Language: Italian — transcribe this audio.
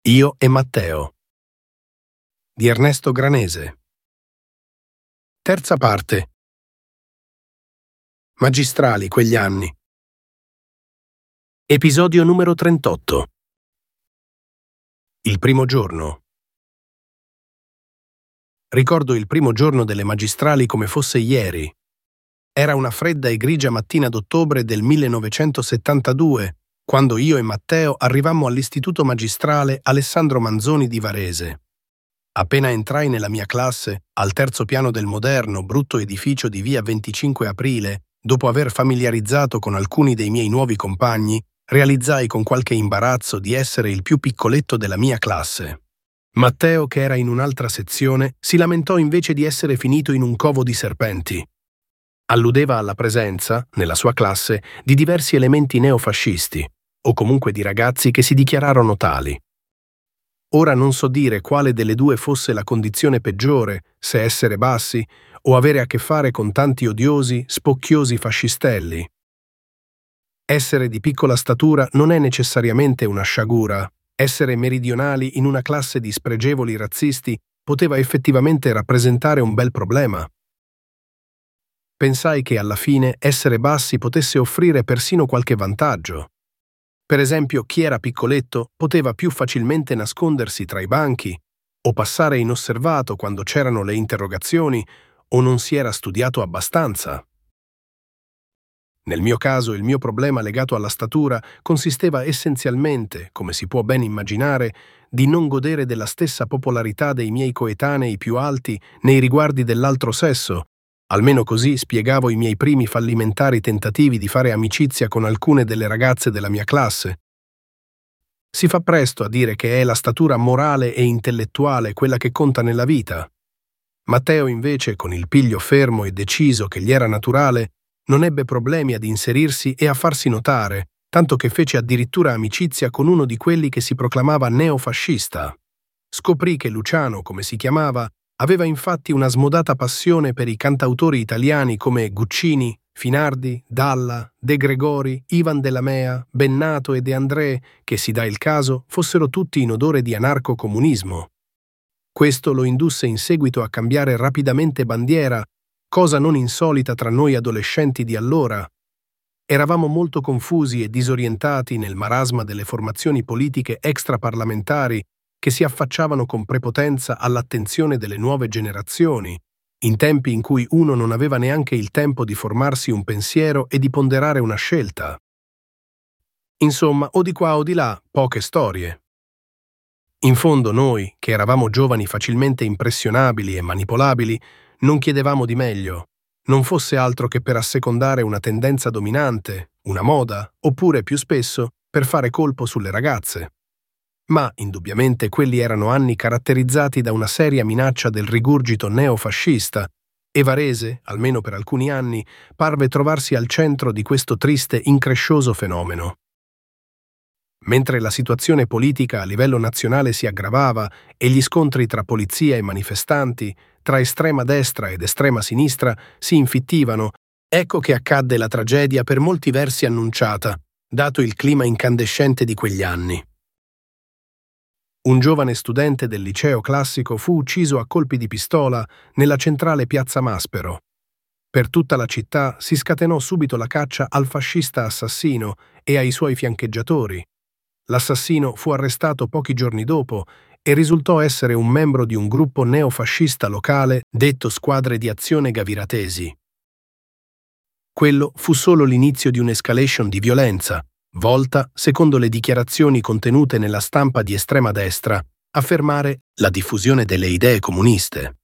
Io e Matteo di Ernesto Granese. Terza parte. Magistrali quegli anni. Episodio numero 38. Il primo giorno. Ricordo il primo giorno delle magistrali come fosse ieri. Era una fredda e grigia mattina d'ottobre del 1972, quando io e Matteo arrivammo all'Istituto Magistrale Alessandro Manzoni di Varese. Appena entrai nella mia classe, al terzo piano del moderno, brutto edificio di via 25 Aprile, dopo aver familiarizzato con alcuni dei miei nuovi compagni, realizzai con qualche imbarazzo di essere il più piccoletto della mia classe. Matteo, che era in un'altra sezione, si lamentò invece di essere finito in un covo di serpenti. Alludeva alla presenza, nella sua classe, di diversi elementi neofascisti, o comunque di ragazzi che si dichiararono tali. Ora non so dire quale delle due fosse la condizione peggiore, se essere bassi o avere a che fare con tanti odiosi, spocchiosi fascistelli. Essere di piccola statura non è necessariamente una sciagura. Essere meridionali in una classe di spregevoli razzisti poteva effettivamente rappresentare un bel problema. Pensai che alla fine essere bassi potesse offrire persino qualche vantaggio. Per esempio, chi era piccoletto poteva più facilmente nascondersi tra i banchi, o passare inosservato quando c'erano le interrogazioni, o non si era studiato abbastanza. Nel mio caso, il mio problema legato alla statura consisteva essenzialmente, come si può ben immaginare, di non godere della stessa popolarità dei miei coetanei più alti nei riguardi dell'altro sesso. Almeno così spiegavo i miei primi fallimentari tentativi di fare amicizia con alcune delle ragazze della mia classe. Si fa presto a dire che è la statura morale e intellettuale quella che conta nella vita. Matteo, invece, con il piglio fermo e deciso che gli era naturale, non ebbe problemi ad inserirsi e a farsi notare, tanto che fece addirittura amicizia con uno di quelli che si proclamava neofascista. Scoprì che Luciano, come si chiamava, aveva infatti una smodata passione per i cantautori italiani come Guccini, Finardi, Dalla, De Gregori, Ivan della Mea, Bennato e De André, che si dà il caso fossero tutti in odore di anarco-comunismo. Questo lo indusse in seguito a cambiare rapidamente bandiera, cosa non insolita tra noi adolescenti di allora. Eravamo molto confusi e disorientati nel marasma delle formazioni politiche extraparlamentari che si affacciavano con prepotenza all'attenzione delle nuove generazioni, in tempi in cui uno non aveva neanche il tempo di formarsi un pensiero e di ponderare una scelta. Insomma, o di qua o di là, poche storie. In fondo noi, che eravamo giovani facilmente impressionabili e manipolabili, non chiedevamo di meglio, non fosse altro che per assecondare una tendenza dominante, una moda, oppure, più spesso, per fare colpo sulle ragazze. Ma, indubbiamente, quelli erano anni caratterizzati da una seria minaccia del rigurgito neofascista, e Varese, almeno per alcuni anni, parve trovarsi al centro di questo triste, increscioso fenomeno. Mentre la situazione politica a livello nazionale si aggravava e gli scontri tra polizia e manifestanti, tra estrema destra ed estrema sinistra, si infittivano, ecco che accadde la tragedia per molti versi annunciata, dato il clima incandescente di quegli anni. Un giovane studente del liceo classico fu ucciso a colpi di pistola nella centrale piazza Maspero. Per tutta la città si scatenò subito la caccia al fascista assassino e ai suoi fiancheggiatori. L'assassino fu arrestato pochi giorni dopo e risultò essere un membro di un gruppo neofascista locale detto Squadre di Azione Gaviratesi. Quello fu solo l'inizio di un'escalation di violenza, volta, secondo le dichiarazioni contenute nella stampa di estrema destra, a fermare la diffusione delle idee comuniste.